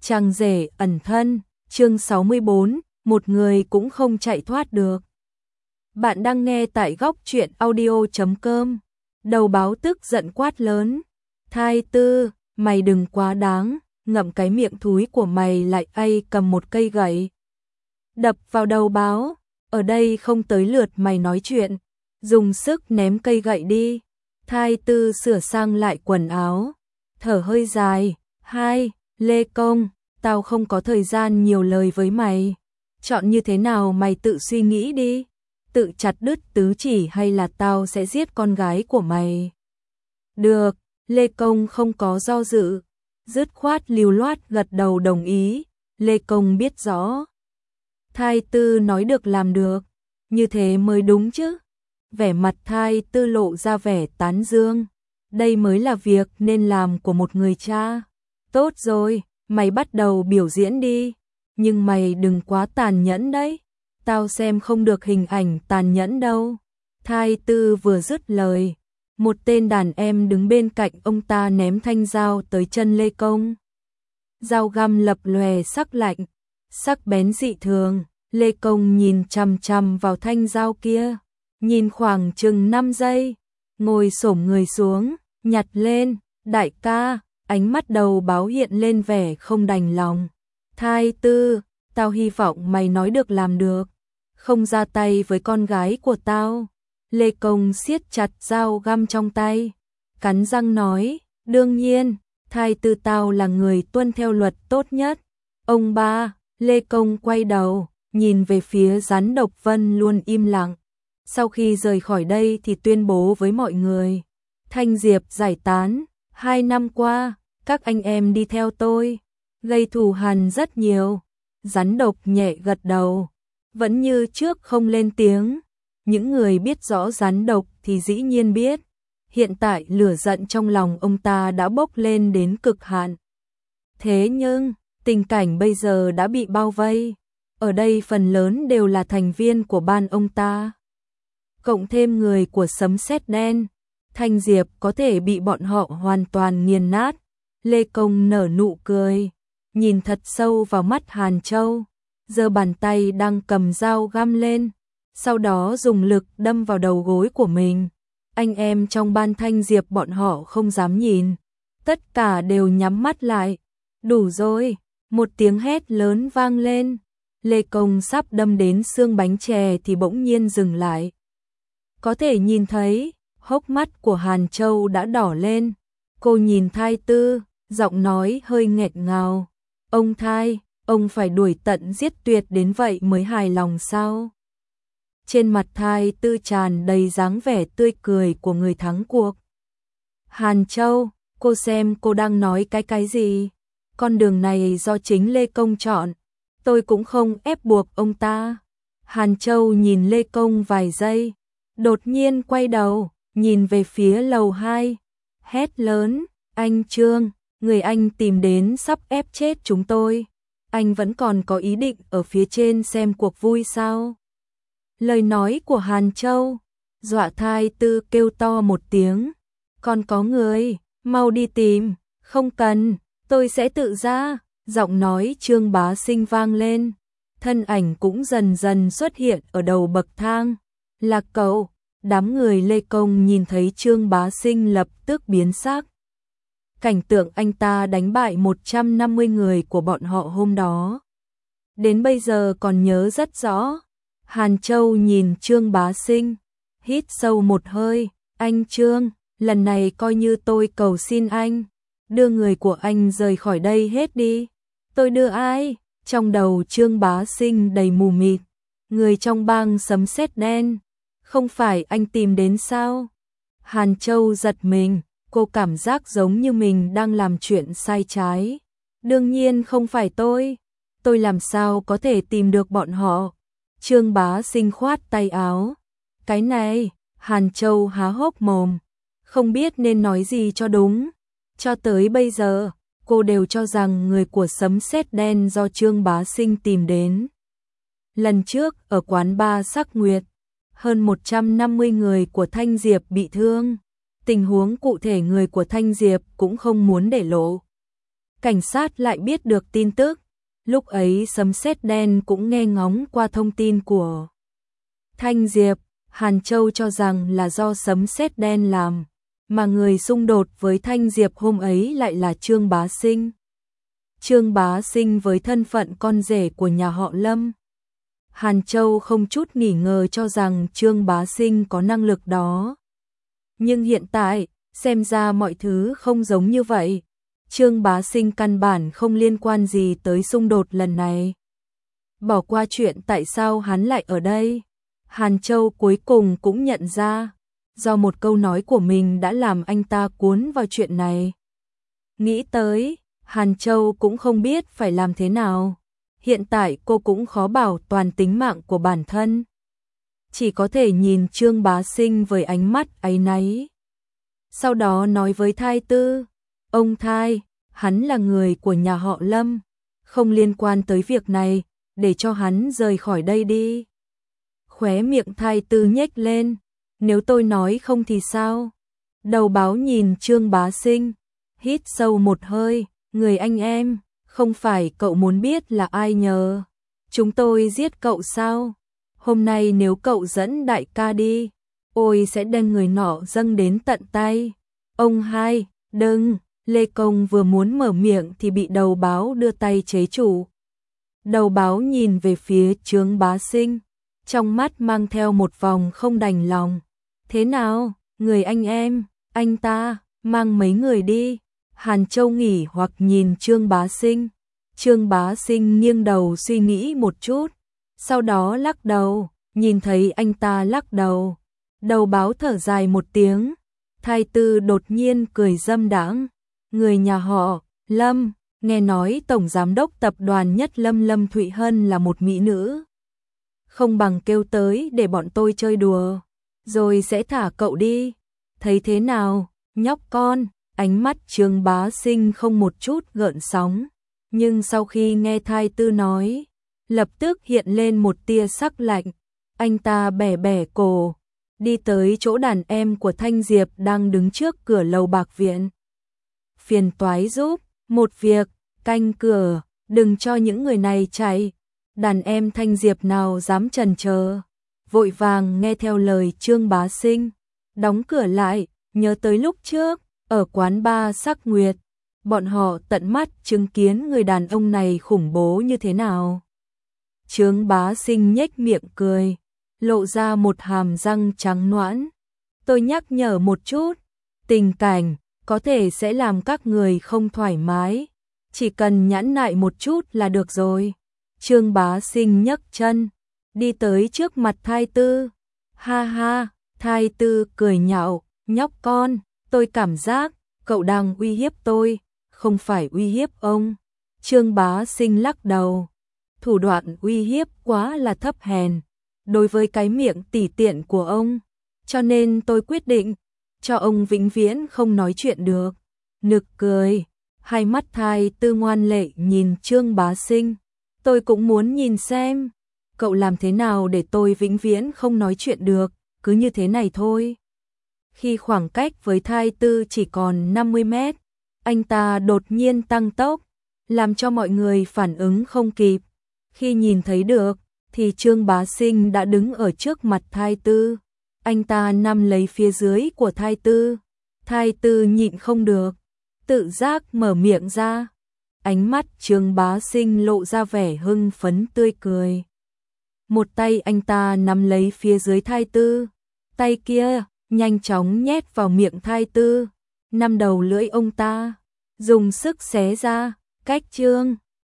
Chàng rể ẩn thân, chương 64, một người cũng không chạy thoát được. Bạn đang nghe tại góc truyện audio.com. Đầu báo tức giận quát lớn. Thai Tư, mày đừng quá đáng, ngậm cái miệng thúi của mày lại. Cầm một cây gậy đập vào đầu báo. Ở đây không tới lượt mày nói chuyện, dùng sức ném cây gậy đi. Thai Tư sửa sang lại quần áo, thở hơi dài. Lê Công, tao không có thời gian nhiều lời với mày. Chọn như thế nào mày tự suy nghĩ đi. Tự chặt đứt tứ chỉ hay là tao sẽ giết con gái của mày. Được, Lê Công không có do dự, dứt khoát lưu loát gật đầu đồng ý. Lê Công biết rõ Thai Tư nói được làm được, như thế mới đúng chứ. Vẻ mặt Thai Tư lộ ra vẻ tán dương. Đây mới là việc nên làm của một người cha. Tốt rồi, mày bắt đầu biểu diễn đi. Nhưng mày đừng quá tàn nhẫn đấy. Tao xem không được hình ảnh tàn nhẫn đâu. Thai Tư vừa dứt lời, một tên đàn em đứng bên cạnh ông ta ném thanh dao tới chân Lê Công. Dao găm lập lòe sắc lạnh, sắc bén dị thường. Lê Công nhìn chằm chằm vào thanh dao kia, nhìn khoảng chừng 5 giây, ngồi xổm người xuống, nhặt lên. Đại ca, ánh mắt đầu báo hiện lên vẻ không đành lòng. Thai Tư, tao hy vọng mày nói được làm được, không ra tay với con gái của tao. Lê Công siết chặt dao găm trong tay, cắn răng nói, đương nhiên, Thai Tư tao là người tuân theo luật tốt nhất. Ông ba. Lê Công quay đầu, nhìn về phía Rắn Độc Vân luôn im lặng. Sau khi rời khỏi đây thì tuyên bố với mọi người, Thanh Diệp giải tán. 2 năm qua, các anh em đi theo tôi, gây thù hằn rất nhiều. Rắn Độc nhẹ gật đầu, vẫn như trước không lên tiếng. Những người biết rõ Rắn Độc thì dĩ nhiên biết, hiện tại lửa giận trong lòng ông ta đã bốc lên đến cực hạn. Thế nhưng, tình cảnh bây giờ đã bị bao vây. Ở đây phần lớn đều là thành viên của ban ông ta, cộng thêm người của Sấm Sét Đen. Thanh Diệp có thể bị bọn họ hoàn toàn nghiền nát. Lê Công nở nụ cười, nhìn thật sâu vào mắt Hàn Châu, giơ bàn tay đang cầm dao găm lên, sau đó dùng lực đâm vào đầu gối của mình. Anh em trong ban Thanh Diệp bọn họ không dám nhìn, tất cả đều nhắm mắt lại. Đủ rồi, một tiếng hét lớn vang lên. Lê Công sắp đâm đến xương bánh chè thì bỗng nhiên dừng lại. Có thể nhìn thấy, hốc mắt của Hàn Châu đã đỏ lên. Cô nhìn Thai Tư, giọng nói hơi nghẹn ngào. Ông Thai, ông phải đuổi tận giết tuyệt đến vậy mới hài lòng sao? Trên mặt Thai Tư tràn đầy dáng vẻ tươi cười của người thắng cuộc. Hàn Châu, cô xem cô đang nói cái gì? Con đường này do chính Lê Công chọn, tôi cũng không ép buộc ông ta. Hàn Châu nhìn Lê Công vài giây, đột nhiên quay đầu, nhìn về phía lầu 2, hét lớn, anh Trương, người anh tìm đến sắp ép chết chúng tôi. Anh vẫn còn có ý định ở phía trên xem cuộc vui sao? Lời nói của Hàn Châu dọa Thai Tư kêu to một tiếng, còn có người, mau đi tìm. Không cần, tôi sẽ tự ra. Giọng nói Trương Bá Sinh vang lên, thân ảnh cũng dần dần xuất hiện ở đầu bậc thang. Là cậu. Đám người Lê Công nhìn thấy Trương Bá Sinh lập tức biến sắc. Cảnh tượng anh ta đánh bại 150 người của bọn họ hôm đó, đến bây giờ còn nhớ rất rõ. Hàn Châu nhìn Trương Bá Sinh, hít sâu một hơi. Anh Trương, lần này coi như tôi cầu xin anh, đưa người của anh rời khỏi đây hết đi. Tôi đưa ai? Trong đầu Trương Bá Sinh đầy mù mịt. Người trong bang Sấm Sét Đen, không phải anh tìm đến sao? Hàn Châu giật mình, cô cảm giác giống như mình đang làm chuyện sai trái. Đương nhiên không phải tôi làm sao có thể tìm được bọn họ? Trương Bá Sinh khoát tay áo. Cái này, Hàn Châu há hốc mồm, không biết nên nói gì cho đúng. Cho tới bây giờ, cô đều cho rằng người của Sấm Sét Đen do Trương Bá Sinh tìm đến. Lần trước ở quán bar Sắc Nguyệt, hơn 150 người của Thanh Diệp bị thương. Tình huống cụ thể người của Thanh Diệp cũng không muốn để lộ. cảnh sát lại biết được tin tức. Lúc ấy Sấm Sét Đen cũng nghe ngóng qua thông tin của Thanh Diệp, Hàn Châu cho rằng là do Sấm Sét Đen làm, mà người xung đột với Thanh Diệp hôm ấy lại là Trương Bá Sinh. Trương Bá Sinh với thân phận con rể của nhà họ Lâm. Hàn Châu không chút nghỉ ngờ cho rằng Trương Bá Sinh có năng lực đó. Nhưng hiện tại, xem ra mọi thứ không giống như vậy. Trương Bá Sinh căn bản không liên quan gì tới xung đột lần này. Bỏ qua chuyện tại sao hắn lại ở đây, Hàn Châu cuối cùng cũng nhận ra, do một câu nói của mình đã làm anh ta cuốn vào chuyện này. Nghĩ tới, Hàn Châu cũng không biết phải làm thế nào. Hiện tại cô cũng khó bảo toàn tính mạng của bản thân. Chỉ có thể nhìn Trương Bá Sinh với ánh mắt áy náy. Sau đó nói với Thai Tư, ông Thai, hắn là người của nhà họ Lâm, không liên quan tới việc này, để cho hắn rời khỏi đây đi. Khóe miệng Thai Tư nhếch lên, nếu tôi nói không thì sao? Đầu báo nhìn Trương Bá Sinh, hít sâu một hơi, người anh em, không phải cậu muốn biết là ai nhờ chúng tôi giết cậu sao? Hôm nay nếu cậu dẫn đại ca đi, ôi sẽ đem người nọ dâng đến tận tay. Ông Hai, đừng, Lê Công vừa muốn mở miệng thì bị đầu báo đưa tay chế trụ. Đầu báo nhìn về phía Trương Bá Sinh, trong mắt mang theo một vòng không đành lòng. Thế nào, người anh em, anh ta, mang mấy người đi. Hàn Châu nghỉ hoặc nhìn Trương Bá Sinh. Trương Bá Sinh nghiêng đầu suy nghĩ một chút, sau đó lắc đầu, nhìn thấy anh ta lắc đầu. Đầu báo thở dài một tiếng, Thai Tư đột nhiên cười dâm đãng. Người nhà họ Lâm, nghe nói Tổng Giám đốc Tập đoàn Nhất Lâm Lâm Thụy Hân là một mỹ nữ. Không bằng kêu tới để bọn tôi chơi đùa, rồi sẽ thả cậu đi. Thấy thế nào, nhóc con? Ánh mắt Trương Bá Sinh không một chút gợn sóng, nhưng sau khi nghe Thai Tư nói, lập tức hiện lên một tia sắc lạnh. Anh ta bẻ bẻ cổ, đi tới chỗ đàn em của Thanh Diệp đang đứng trước cửa lầu Bạc Viện. Phiền toái giúp một việc, canh cửa, đừng cho những người này chạy. Đàn em Thanh Diệp nào dám chần chờ, vội vàng nghe theo lời Trương Bá Sinh, đóng cửa lại. Nhớ tới lúc trước ở quán bar Sắc Nguyệt, bọn họ tận mắt chứng kiến người đàn ông này khủng bố như thế nào. Trương Bá Sinh nhếch miệng cười, lộ ra một hàm răng trắng nõn. Tôi nhắc nhở một chút, tình cảnh có thể sẽ làm các người không thoải mái, chỉ cần nhẫn nại một chút là được rồi. Trương Bá Sinh nhấc chân, đi tới trước mặt Thai Tư. Ha ha, Thai Tư cười nhạo, nhóc con, tôi cảm giác cậu đang uy hiếp tôi, không phải uy hiếp ông. Trương Bá Sinh lắc đầu, thủ đoạn uy hiếp quá là thấp hèn đối với cái miệng tỉ tiện của ông, cho nên tôi quyết định cho ông vĩnh viễn không nói chuyện được. Nực cười, hai mắt Thai Tư ngoan lệ nhìn Trương Bá Sinh. Tôi cũng muốn nhìn xem, cậu làm thế nào để tôi vĩnh viễn không nói chuyện được, cứ như thế này thôi. Khi khoảng cách với Thai Tư chỉ còn 50 mét, anh ta đột nhiên tăng tốc, làm cho mọi người phản ứng không kịp. Khi nhìn thấy được, thì Trương Bá Sinh đã đứng ở trước mặt Thai Tư. Anh ta nắm lấy phía dưới của Thai Tư. Thai Tư nhịn không được, tự giác mở miệng ra. Ánh mắt Trương Bá Sinh lộ ra vẻ hưng phấn tươi cười. Một tay anh ta nắm lấy phía dưới Thai Tư, tay kia nhanh chóng nhét vào miệng Thai Tư, nắm đầu lưỡi ông ta, dùng sức xé ra. Cách Trương